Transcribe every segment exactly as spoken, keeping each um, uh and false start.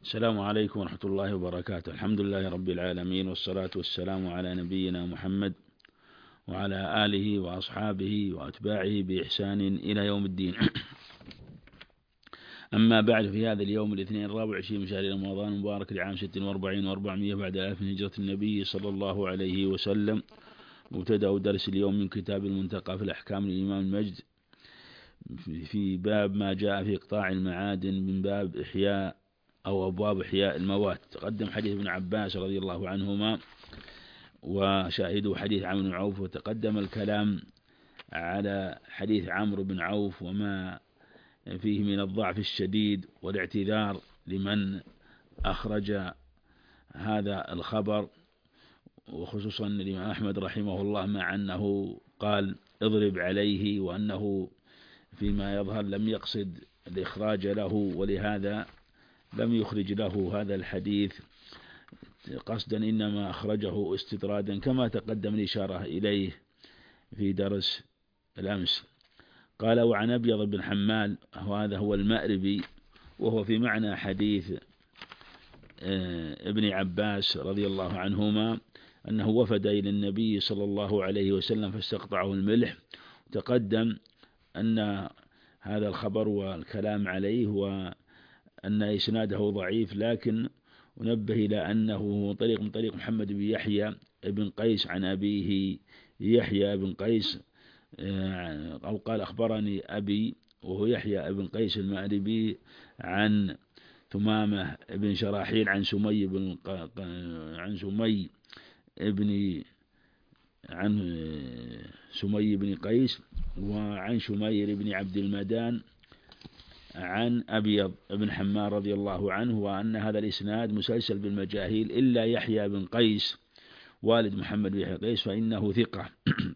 السلام عليكم ورحمة الله وبركاته. الحمد لله رب العالمين، والصلاة والسلام على نبينا محمد وعلى آله وأصحابه وأتباعه بإحسان إلى يوم الدين. أما بعد، في هذا اليوم الاثنين الرابع والعشرين من شهر رمضان المبارك لعام ست وأربعين وأربعمائة بعد ألف من هجرة النبي صلى الله عليه وسلم، مبتدأ درس اليوم من كتاب المنتقى في الأحكام للإمام المجد في باب ما جاء في إقطاع المعادن من باب إحياء أو أبواب إحياء الموات. تقدم حديث ابن عباس رضي الله عنهما وشاهدوا حديث عمرو بن عوف، وتقدم الكلام على حديث عمرو بن عوف وما فيه من الضعف الشديد والاعتذار لمن أخرج هذا الخبر، وخصوصا الإمام أحمد رحمه الله، مع أنه قال اضرب عليه، وأنه فيما يظهر لم يقصد الإخراج له، ولهذا لم يخرج له هذا الحديث قصدا، إنما أخرجه استطرادا كما تقدم الإشارة إليه في درس الأمس. قال: وعن أبيض بن حمال، وهذا هو المأربي، وهو في معنى حديث ابن عباس رضي الله عنهما، أنه وفد إلى النبي صلى الله عليه وسلم فاستقطعه الملح. تقدم أن هذا الخبر والكلام عليه وأن إسناده ضعيف، لكن ونبه إلى أنه طريق من طريق محمد بن يحيى بن قيس عن أبيه يحيى بن قيس، أو قال أخبرني أبي، وهو يحيى بن قيس المأربي، عن ثمامة بن شراحيل عن سمي بن عن سمي ابن عن سمي بن قيس، وعن شمير بن عبد المدان عن أبيض بن حمار رضي الله عنه، وأن هذا الإسناد مسلسل بالمجاهيل إلا يحيى بن قيس والد محمد بن يحيى قيس فإنه ثقة.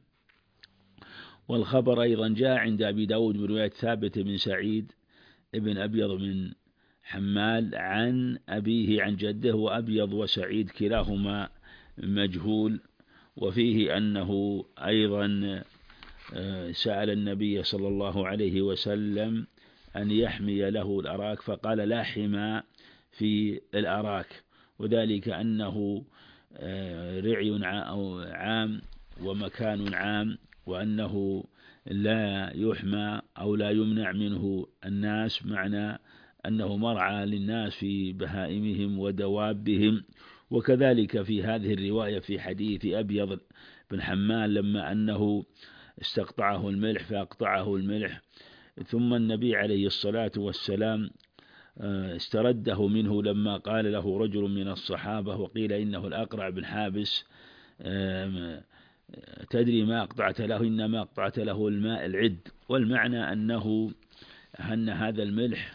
والخبر أيضا جاء عند أبي داود برواية ثابت بن سعيد ابن أبيض بن حمال عن أبيه عن جده، وأبيض وسعيد كلاهما مجهول. وفيه أنه أيضا سأل النبي صلى الله عليه وسلم أن يحمي له الأراك، فقال: لا حمى في الأراك، وذلك أنه رعي عام ومكان عام، وأنه لا يحمى أو لا يمنع منه الناس، معنى أنه مرعى للناس في بهائمهم ودوابهم. وكذلك في هذه الرواية في حديث أبيض بن حمال لما أنه استقطعه الملح فأقطعه الملح، ثم النبي عليه الصلاة والسلام استرده منه لما قال له رجل من الصحابة، وقيل إنه الأقرع بن حابس: تدري ما أقطعت له؟ إنما أقطعت له الماء العد. والمعنى أنه أن هذا الملح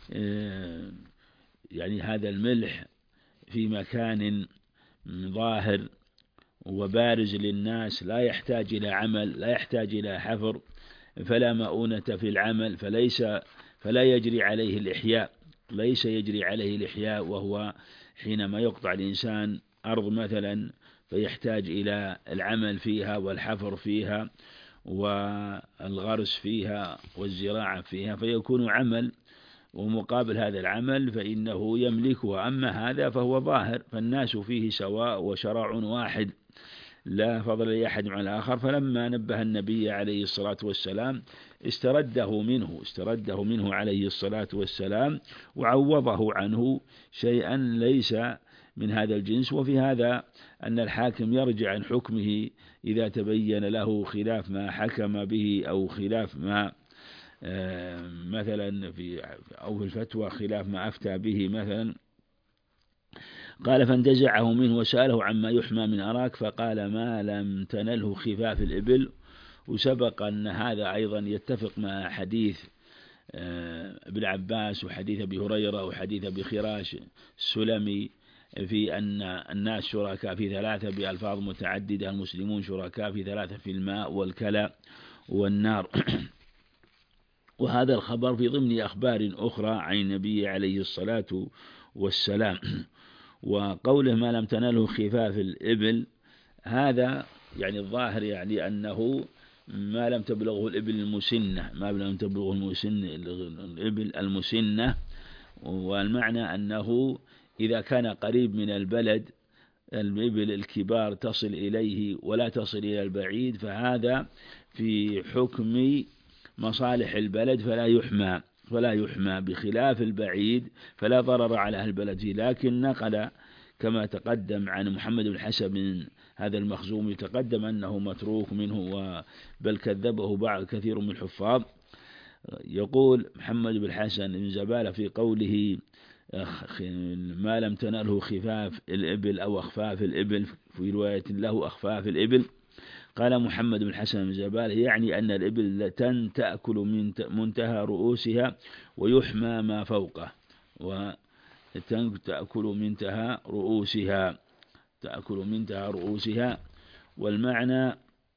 يعني هذا الملح في مكان ظاهر وبارز للناس، لا يحتاج إلى عمل، لا يحتاج إلى حفر، فلا مؤونة في العمل، فليس فلا يجري عليه الإحياء، ليس يجري عليه الإحياء. وهو حينما يقطع الإنسان أرض مثلا فيحتاج إلى العمل فيها والحفر فيها والغرس فيها والزراعة فيها، فيكون عمل، ومقابل هذا العمل فإنه يملكها. أما هذا فهو ظاهر، فالناس فيه سواء وشرع واحد، لا فضل لأحد على الآخر. فلما نبه النبي عليه الصلاة والسلام استرده منه استرده منه عليه الصلاة والسلام، وعوضه عنه شيئا ليس من هذا الجنس. وفي هذا أن الحاكم يرجع عن حكمه إذا تبين له خلاف ما حكم به، أو خلاف ما مثلا في أو في الفتوى خلاف ما أفتى به مثلا. قال: فانتزعه منه وسأله عما يحمى من أراك، فقال: ما لم تنله خفاف الإبل. وسبق أن هذا أيضا يتفق مع حديث ابن عباس وحديث أبي هريرة وحديث أبي خراش السلمي في أن الناس شركاء في ثلاثة بألفاظ متعددة: المسلمون شركاء في ثلاثة، في الماء والكلى والنار. وهذا الخبر في ضمن أخبار أخرى عن النبي عليه الصلاة والسلام. وقوله ما لم تنله خفاف الإبل، هذا يعني الظاهر يعني أنه ما لم تبلغه الإبل المسنة، ما لم تبلغه المسن الإبل المسنة، والمعنى أنه إذا كان قريب من البلد الإبل الكبار تصل إليه ولا تصل إلى البعيد، فهذا في حكم مصالح البلد فلا يحمى فلا يحمى بخلاف البعيد فلا ضرر على أهل البلد فيه. لكن نقل كما تقدم عن محمد بن الحسن من هذا المخزومي تقدم أنه متروك منه بل كذبه بعض كثير من الحفاظ. يقول محمد بن الحسن بن زبالة في قوله ما لم تنله خفاف الإبل أو أخفاف الإبل، في رواية له أخفاف الإبل، قال محمد بن الحسن بن زبالة يعني أن الإبل تن تأكل من منتهى رؤوسها ويحمى ما فوقه، وتن تأكل منتهى رؤوسها تأكل منتهى رؤوسها. والمعنى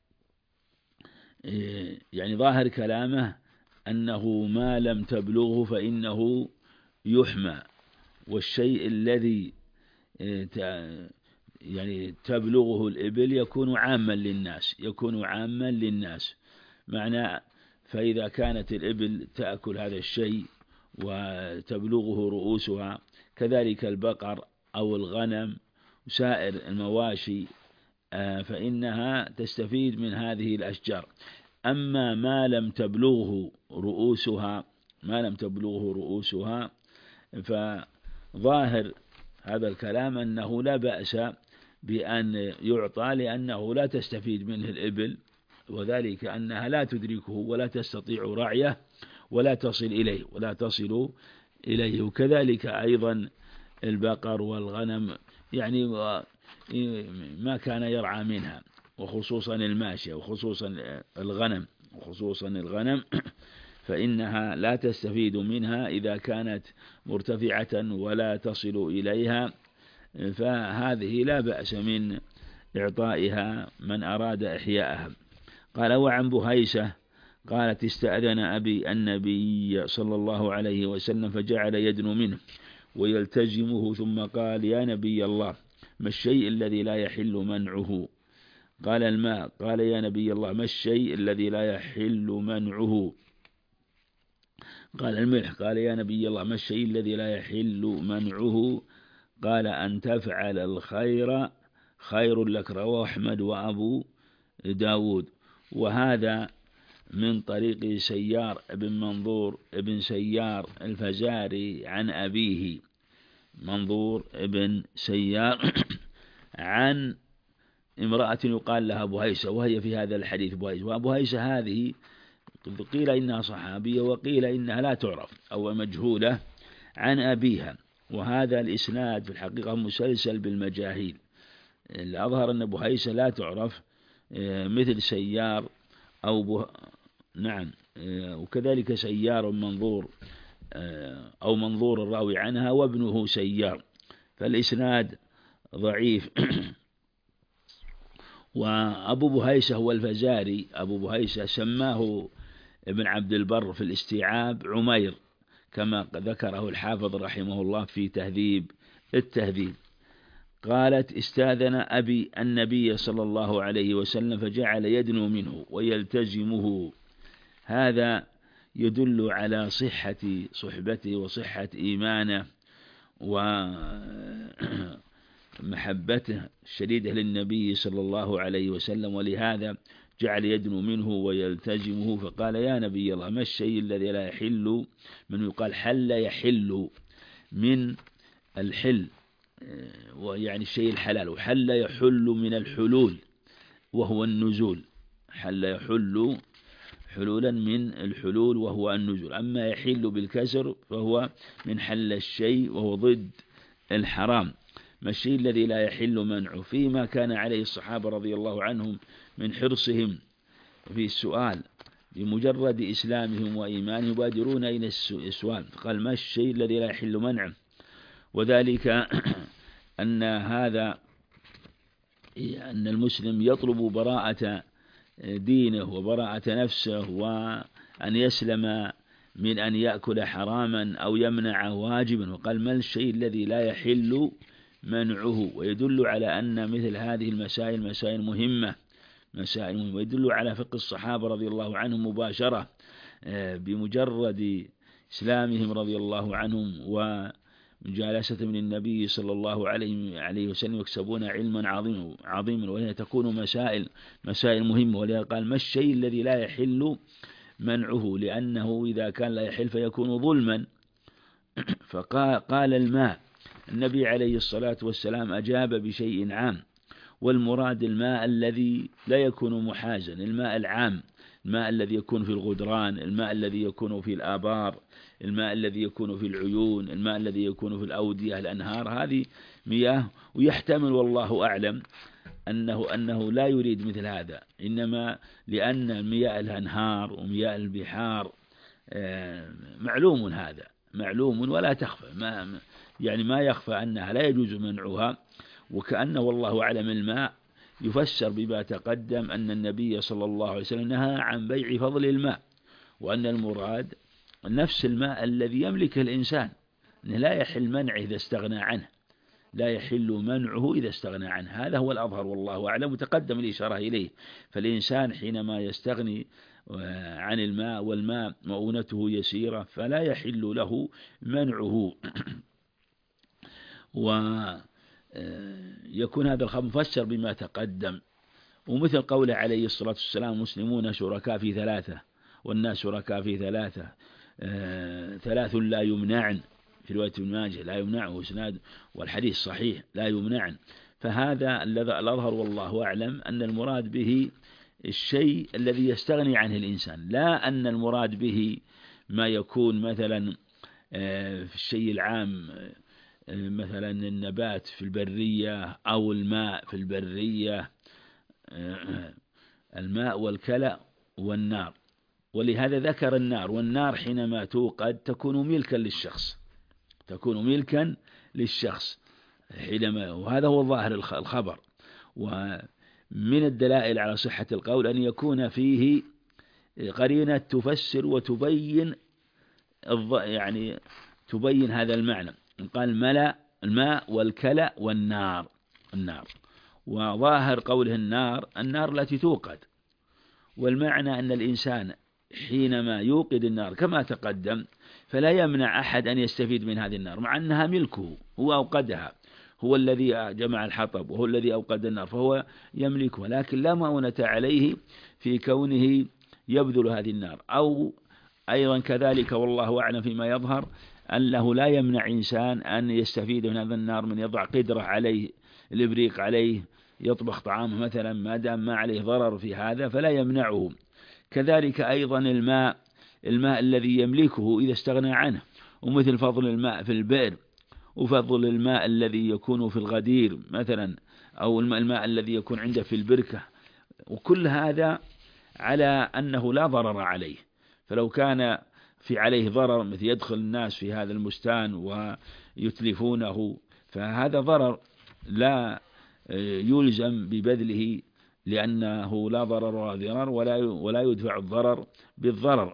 يعني ظاهر كلامه أنه ما لم تبلغه فإنه يحمى، والشيء الذي يعني تبلغه الإبل يكون عاما للناس يكون عاما للناس معنى. فإذا كانت الإبل تأكل هذا الشيء وتبلغه رؤوسها، كذلك البقر أو الغنم وسائر المواشي فإنها تستفيد من هذه الأشجار. أما ما لم تبلغه رؤوسها ما لم تبلغه رؤوسها فظاهر هذا الكلام أنه لا بأس بأن يعطى، لأنه لا تستفيد منه الإبل، وذلك أنها لا تدركه ولا تستطيع رعيه ولا تصل إليه ولا تصل إليه. وكذلك أيضا البقر والغنم يعني ما كان يرعى منها، وخصوصا الماشية وخصوصا الغنم وخصوصا الغنم فإنها لا تستفيد منها إذا كانت مرتفعة ولا تصل إليها، فهذه لا بأس من إعطائها من أراد إحياءها. قال وعن بهيسة قالت استأذن أبي النبي صلى الله عليه وسلم فجعل يدنو منه ويلتزمه ثم قال يا نبي الله ما الشيء الذي لا يحل منعه؟ قال الماء. قال يا نبي الله ما الشيء الذي لا يحل منعه؟ قال الملح. قال يا نبي الله ما الشيء الذي لا يحل منعه؟ قال أن تفعل الخير خير لك. رواه أحمد وأبو داود. وهذا من طريق سيار ابن منظور ابن سيار الفزاري عن أبيه منظور ابن سيار عن امرأة يقال لها بهيسة، وهي في هذا الحديث بهيسة. وبهيسة هذه قيل إنها صحابية وقيل إنها لا تعرف أو مجهولة عن أبيها. وهذا الإسناد في الحقيقة مسلسل بالمجاهيل، الأظهر أن بهيسة لا تعرف مثل سيار أو به... نعم وكذلك سيار منظور أو منظور الراوي عنها وابنه سيار، فالإسناد ضعيف. وأبو بهيسة هو الفزاري. أبو بهيسة سماه ابن عبد البر في الاستيعاب عمير كما ذكره الحافظ رحمه الله في تهذيب التهذيب. قالت استاذن أبي النبي صلى الله عليه وسلم فجعل يدنو منه ويلتزمه. هذا يدل على صحة صحبته وصحة إيمانه ومحبته الشديدة للنبي صلى الله عليه وسلم، ولهذا جعل يدنو منه ويلتزمه. فقال يا نبي الله ما الشيء الذي لا يحل من يقال حل يحل من الحل ويعني الشيء الحلال، وحل يحل من الحلول وهو النزول، حل يحل حلولا من الحلول وهو النزول. أما يحل بالكسر فهو من حل الشيء وهو ضد الحرام. ما الشيء الذي لا يحل منعه؟ فيما كان عليه الصحابة رضي الله عنهم من حرصهم في السؤال بمجرد إسلامهم وإيمانهم يبادرون إلى السؤال. قال ما الشيء الذي لا يحل منعه؟ وذلك أن هذا أن المسلم يطلب براءة دينه وبراءة نفسه وأن يسلم من أن يأكل حراما أو يمنع واجبا. وقال ما الشيء الذي لا يحل منعه؟ ويدل على أن مثل هذه المسائل مسائل مهمة مسائل مهمة ويدل على فقه الصحابة رضي الله عنهم مباشرة بمجرد إسلامهم رضي الله عنهم ومجالسة من النبي صلى الله عليه وسلم يكسبون علما عظيما عظيما وهي تكون مسائل مسائل مهمة. ولذا قال ما الشيء الذي لا يحل منعه، لأنه إذا كان لا يحل فيكون ظلما. فقال الماء، النبي عليه الصلاة والسلام أجاب بشيء عام، والمراد الماء الذي لا يكون محازا، الماء العام، الماء الذي يكون في الغدران، الماء الذي يكون في الآبار، الماء الذي يكون في العيون، الماء الذي يكون في الأودية الأنهار، هذه مياه. ويحتمل والله أعلم أنه أنه لا يريد مثل هذا، إنما لأن مياه الأنهار ومياه البحار معلوم، هذا معلوم ولا تخفى، ما يعني ما يخفى أنها لا يجوز منعها. وكأنه والله أعلم الماء يفسر بما تقدم أن النبي صلى الله عليه وسلم نهى عن بيع فضل الماء، وأن المراد نفس الماء الذي يملكه الإنسان، أنه لا يحل منعه إذا استغنى عنه، لا يحل منعه إذا استغنى عنه، هذا هو الأظهر والله أعلم، وتقدم الإشارة إليه. فالإنسان حينما يستغني عن الماء والماء مؤونته يسيرة فلا يحل له منعه. ويكون هذا الخبر مفسر بما تقدم. ومثل قوله عليه الصلاة والسلام مسلمون شركاء في ثلاثة والناس شركاء في ثلاثة، ثلاث لا يمنعن، في رواية ابن ماجه لا يمنعه إسناد، والحديث صحيح لا يمنعن. فهذا الذي الأظهر والله أعلم أن المراد به الشيء الذي يستغني عنه الإنسان، لا أن المراد به ما يكون مثلا في الشيء العام، مثلا النبات في البرية أو الماء في البرية، الماء والكلى والنار. ولهذا ذكر النار، والنار حينما توقد تكون ملكا للشخص، تكون ملكا للشخص حينما، وهذا هو ظاهر الخبر. ومن الدلائل على صحة القول أن يكون فيه قرينة تفسر وتبين يعني تبين هذا المعنى. قال ملأ الماء والكلى والنار، النار، وظاهر قوله النار النار التي توقد، والمعنى أن الإنسان حينما يوقد النار كما تقدم فلا يمنع أحد أن يستفيد من هذه النار، مع أنها ملكه، هو أوقدها، هو الذي جمع الحطب وهو الذي أوقد النار فهو يملكها، لكن لا مؤونة عليه في كونه يبذل هذه النار. أو أيضا كذلك والله أعلم فيما يظهر أنه لا يمنع إنسان أن يستفيد من هذا النار، من يضع قدرة عليه، الإبريق عليه، يطبخ طعامه مثلا، ما دام ما عليه ضرر في هذا فلا يمنعه. كذلك أيضا الماء، الماء الذي يملكه إذا استغنى عنه، ومثل فضل الماء في البئر، وفضل الماء الذي يكون في الغدير مثلا، أو الماء الذي يكون عنده في البركة، وكل هذا على أنه لا ضرر عليه. فلو كان في عليه ضرر، مثل يدخل الناس في هذا المستان ويتلفونه، فهذا ضرر لا يلزم ببذله، لأنه لا ضرر ولا ضرر، ولا ولا يدفع الضرر بالضرر.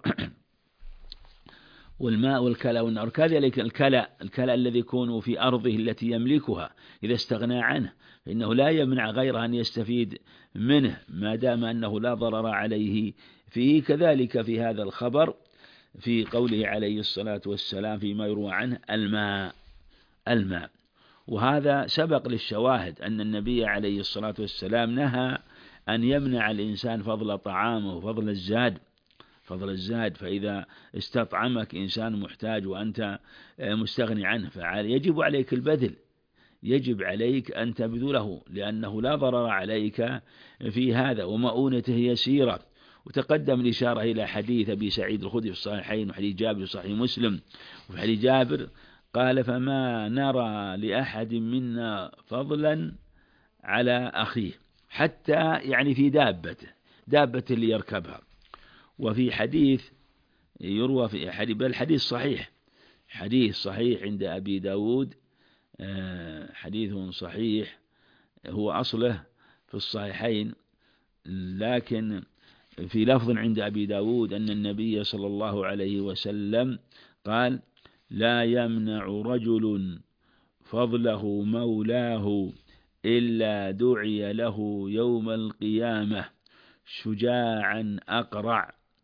والماء والكلى والنار كذلك. الكلى الكلى الذي يكون في أرضه التي يملكها إذا استغنى عنه فإنه لا يمنع غيره أن يستفيد منه ما دام أنه لا ضرر عليه فيه. كذلك في هذا الخبر في قوله عليه الصلاة والسلام فيما يروى عنه الماء الماء وهذا سبق للشواهد أن النبي عليه الصلاة والسلام نهى أن يمنع الإنسان فضل طعامه وفضل الزاد، فضل الزاد. فإذا استطعمك إنسان محتاج وأنت مستغني عنه فيجب عليك البذل، يجب عليك أن تبذله، لأنه لا ضرر عليك في هذا، ومؤونته يسيرة. وتقدم الإشارة إلى حديث أبي سعيد الخدري في الصحيحين، وحديث جابر في صحيح مسلم. وفي حديث جابر قال فما نرى لأحد منا فضلا على أخيه، حتى يعني في دابته، دابة اللي يركبها. وفي حديث يروى في حديث، بل حديث صحيح، حديث صحيح عند أبي داود، حديث صحيح هو أصله في الصحيحين، لكن في لفظ عند أبي داود أن النبي صلى الله عليه وسلم قال لا يمنع رجل فضله مولاه إلا دعي له يوم القيامة شجاعا أقرع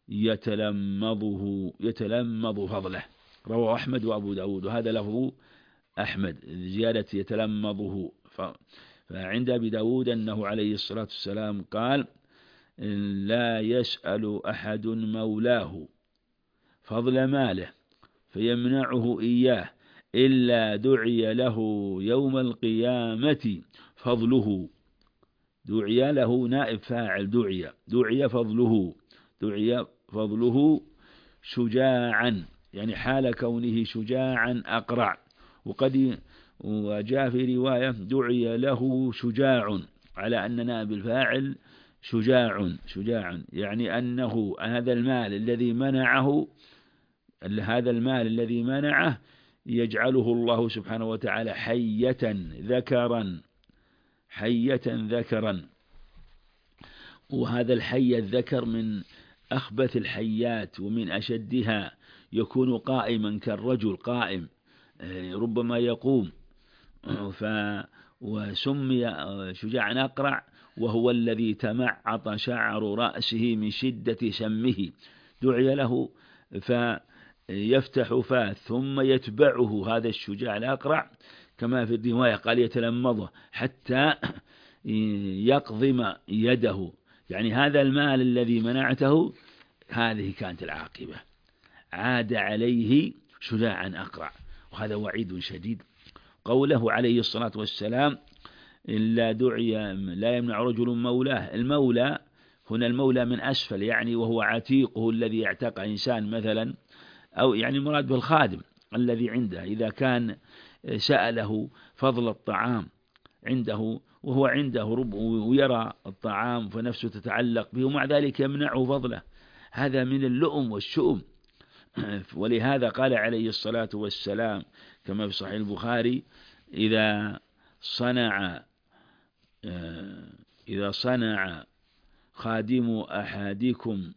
يتلمضه يتلمض فضله. رواه أحمد وأبو داود، وهذا لفظ أحمد زيادة يتلمضه. فعند أبي داود أنه عليه الصلاة والسلام قال: لا يسأل أحد مولاه فضل ماله فيمنعه إياه إلا دعي له يوم القيامة فضله. دعي له نائب فاعل، دعي دعي فضله دعي فضله شجاعا، يعني حال كونه شجاعا أقرع. وقد وجاء في رواية دعي له شجاع، على أن نائب الفاعل شجاع شجاع يعني أنه هذا المال الذي منعه هذا المال الذي منعه يجعله الله سبحانه وتعالى حية ذكرا حية ذكرا. وهذا الحي الذكر من أخبث الحيات ومن أشدها، يكون قائما كالرجل قائم، ربما يقوم. ف وسمي شجاعا أقرع وهو الذي تمعط شعر رأسه من شدة سمه. دعي له فيفتح فاه ثم يتبعه هذا الشجاع الأقرع، كما في الرواية قال يتلمضه حتى يقضم يده. يعني هذا المال الذي منعته هذه كانت العاقبة، عاد عليه شجاعا أقرع، وهذا وعيد شديد. قوله عليه الصلاة والسلام: إلا دعي لا يمنع رجل مولاه. المولى هنا المولى من أسفل، يعني وهو عتيقه الذي يعتق إنسان مثلا، أو يعني مراد بالخادم الذي عنده، إذا كان سأله فضل الطعام عنده وهو عنده رب ويرى الطعام فنفسه تتعلق به، ومع ذلك يمنعه فضله، هذا من اللؤم والشؤم. ولهذا قال عليه الصلاة والسلام كما في صحيح البخاري: إذا صنع إذا صنع خادم أحدكم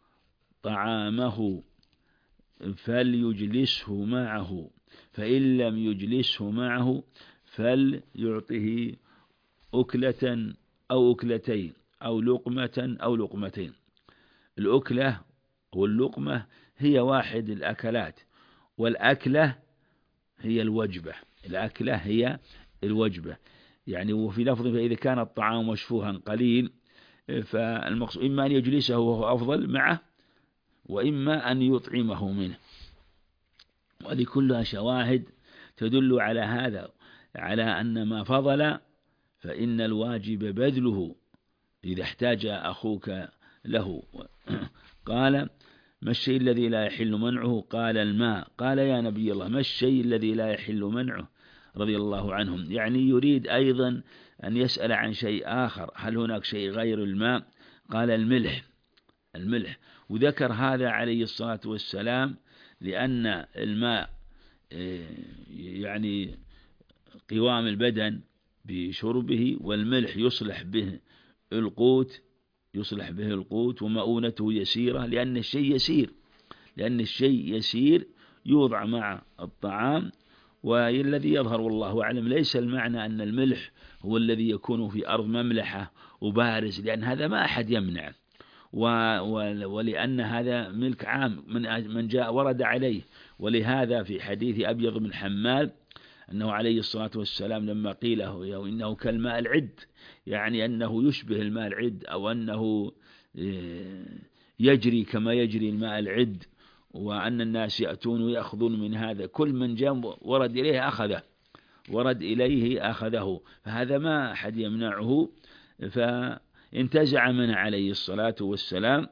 طعامه فليجلسه معه، فإن لم يجلسه معه فليعطه أكلة أو أكلتين أو لقمة أو لقمتين. الأكلة واللقمة هي واحد الأكلات، والأكلة هي الوجبة. الأكلة هي الوجبة يعني. وفي لفظ: فإذا كان الطعام مشفوها قليل فالمقصود إما أن يجلسه وهو أفضل معه، وإما أن يطعمه منه. ولكلها شواهد تدل على هذا، على أن ما فضل فإن الواجب بذله إذا احتاج أخوك له. قال: ما الشيء الذي لا يحل منعه؟ قال: الماء. قال: يا نبي الله ما الشيء الذي لا يحل منعه؟ رضي الله عنهم. يعني يريد أيضا أن يسأل عن شيء آخر، هل هناك شيء غير الماء؟ قال: الملح. الملح. وذكر هذا عليه الصلاة والسلام لأن الماء يعني قوام البدن بشربه، والملح يصلح به القوت يصلح به القوت ومؤونته يسيرة، لأن الشيء يسير لأن الشيء يسير يوضع مع الطعام. والذي يظهر والله أعلم ليس المعنى أن الملح هو الذي يكون في أرض مملحة وبارز، لأن هذا ما أحد يمنع، ولأن هذا ملك عام من من جاء ورد عليه. ولهذا في حديث أبيض بن حمال أنه عليه الصلاة والسلام لما قيل له إنه كالماء العد، يعني أنه يشبه الماء العد، أو أنه يجري كما يجري الماء العد، وأن الناس يأتون ويأخذون من هذا، كل من جاء ورد إليه أخذه ورد إليه أخذه، فهذا ما أحد يمنعه. فانتزع منه عليه الصلاة والسلام.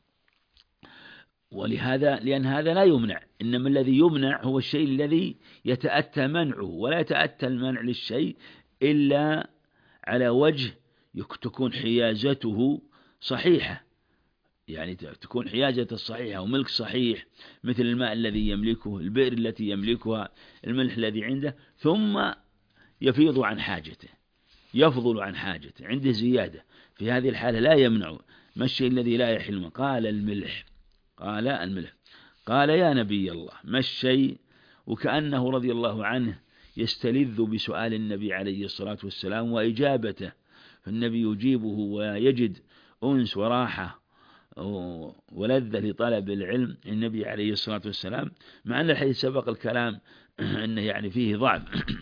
ولهذا لأن هذا لا يمنع، إنما الذي يمنع هو الشيء الذي يتأتى منعه، ولا يتأتى المنع للشيء إلا على وجه تكون حيازته صحيحة، يعني تكون حيازة الصحيحة وملك صحيح، مثل الماء الذي يملكه، البئر التي يملكها، الملح الذي عنده، ثم يفيض عن حاجته يفضل عن حاجته عنده زيادة، في هذه الحالة لا يمنع. ما الشيء الذي لا يحل؟ قال: الملح. قال: الملح. قال: يا نبي الله ما الشيء؟ وكأنه رضي الله عنه يستلذ بسؤال النبي عليه الصلاة والسلام وإجابته، فالنبي يجيبه ويجد أنس وراحة ولذة لطلب العلم النبي عليه الصلاة والسلام، مع أن الحديث سبق الكلام أنه يعني فيه ضعف،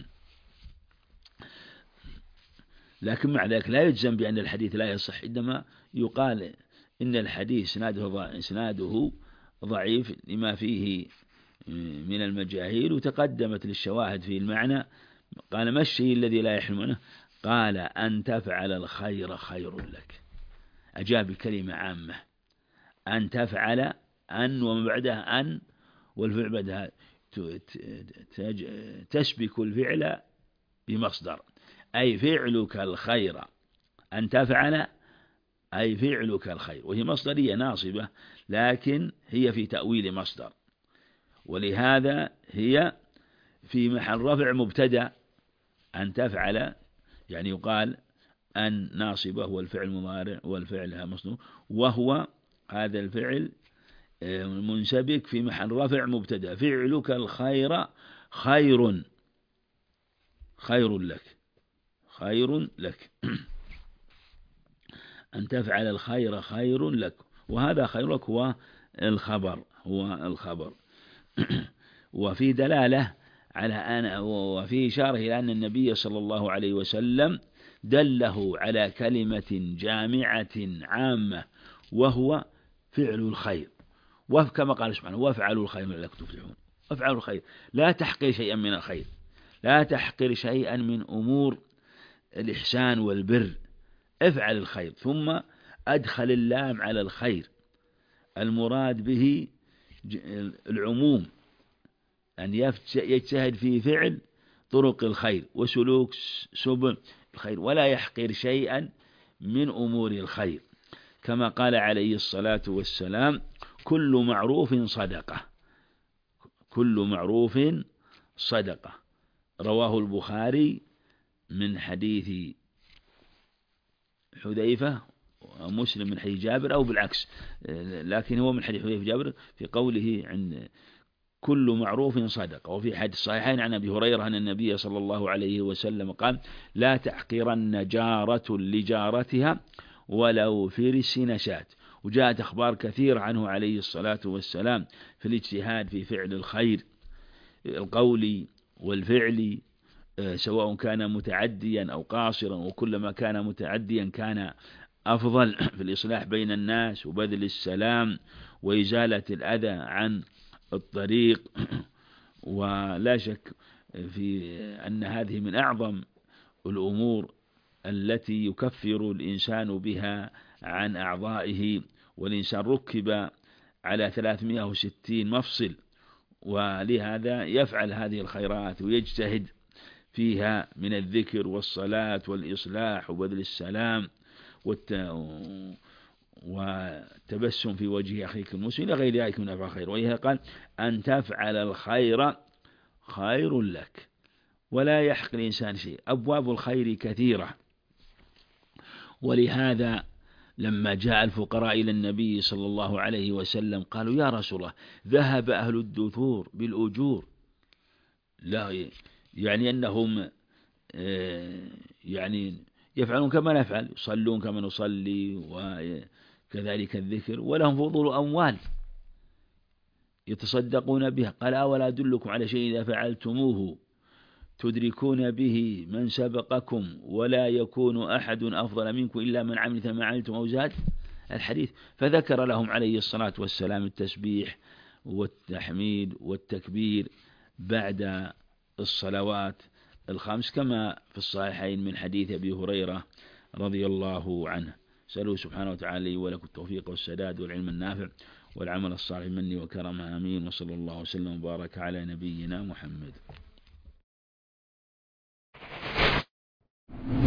لكن مع ذلك لا يجزم بأن الحديث لا يصح، عندما يقال إن الحديث إسناده إسناده ضعيف لما فيه من المجاهيل، وتقدمت للشواهد في المعنى. قال: ما الشيء الذي لا يحرمنه؟ قال: أن تفعل الخير خير لك. أجاب بكلمة عامة، أن تفعل، أن وما بعدها أن، والفعل بعدها تسبك الفعل بمصدر، أي فعلك الخير، أن تفعل أي فعلك الخير، وهي مصدرية ناصبة، لكن هي في تأويل مصدر، ولهذا هي في محل رفع مبتدأ. أن تفعل يعني يقال أن ناصبة والفعل مضارع والفعل مصدر، وهو هذا الفعل منسبك في محل رفع مبتدأ، فعلك الخير خير خير لك خير لك أن تفعل الخير خير لك، وهذا خير لك هو الخبر هو الخبر وفي دلالة على أن وفي إشارة إلى أن النبي صلى الله عليه وسلم دله على كلمة جامعة عامة، وهو فعل الخير، وكما قال سبحانه: وافعلوا الخير لعلكم تفلحون. وافعلوا الخير، لا تحقر شيئا من الخير، لا تحقر شيئا من أمور الإحسان والبر، افعل الخير. ثم أدخل اللام على الخير، المراد به العموم، أن يجتهد في فعل طرق الخير وسلوك سبل الخير، ولا يحقر شيئا من أمور الخير، كما قال عليه الصلاة والسلام: كل معروف صدقة، كل معروف صدقة. رواه البخاري من حديث حذيفة، ومسلم من حديث جابر، أو بالعكس، لكن هو من حديث حذيفة جابر في قوله عن كل معروف صدقة. وفي حديث الصحيحين عن أبي هريرة أن النبي صلى الله عليه وسلم قال: لا تحقرن جارة لجارتها ولو فرس نشات. وجاءت أخبار كثيرة عنه عليه الصلاة والسلام في الاجتهاد في فعل الخير القولي والفعلي، سواء كان متعديا أو قاصرا، وكلما كان متعديا كان أفضل في الإصلاح بين الناس وبذل السلام وإزالة الأذى عن الطريق. ولا شك في أن هذه من أعظم الأمور التي يكفر الإنسان بها عن أعضائه، والإنسان ركب على ثلاثمائة وستين مفصل، ولهذا يفعل هذه الخيرات ويجتهد فيها من الذكر والصلاة والإصلاح وبذل السلام والتبسم في وجه أخيك المسلم إلى غير ذلك من أفعال الخير. ولهذا قال: أن تفعل الخير خير لك، ولا يحقر الإنسان شيء. أبواب الخير كثيرة، ولهذا لما جاء الفقراء إلى النبي صلى الله عليه وسلم قالوا: يا رسول الله، ذهب أهل الدثور بالأجور. لا يعني أنهم يعني يفعلون كما نفعل، يصلون كما نصلي، وكذلك الذكر، ولهم فضول أموال يتصدقون بها. قال: أولا أدلكم على شيء إذا فعلتموه تدركون به من سبقكم ولا يكون أحد أفضل منكم إلا من عمل ما عملتم أو زاد الحديث. فذكر لهم عليه الصلاة والسلام التسبيح والتحميد والتكبير بعد الصلوات الخمس، كما في الصحيحين من حديث أبي هريرة رضي الله عنه. سألوا سبحانه وتعالى لي ولكم التوفيق والسداد والعلم النافع والعمل الصالح مني وكرمه، آمين. وصلى الله وسلم وبارك على نبينا محمد.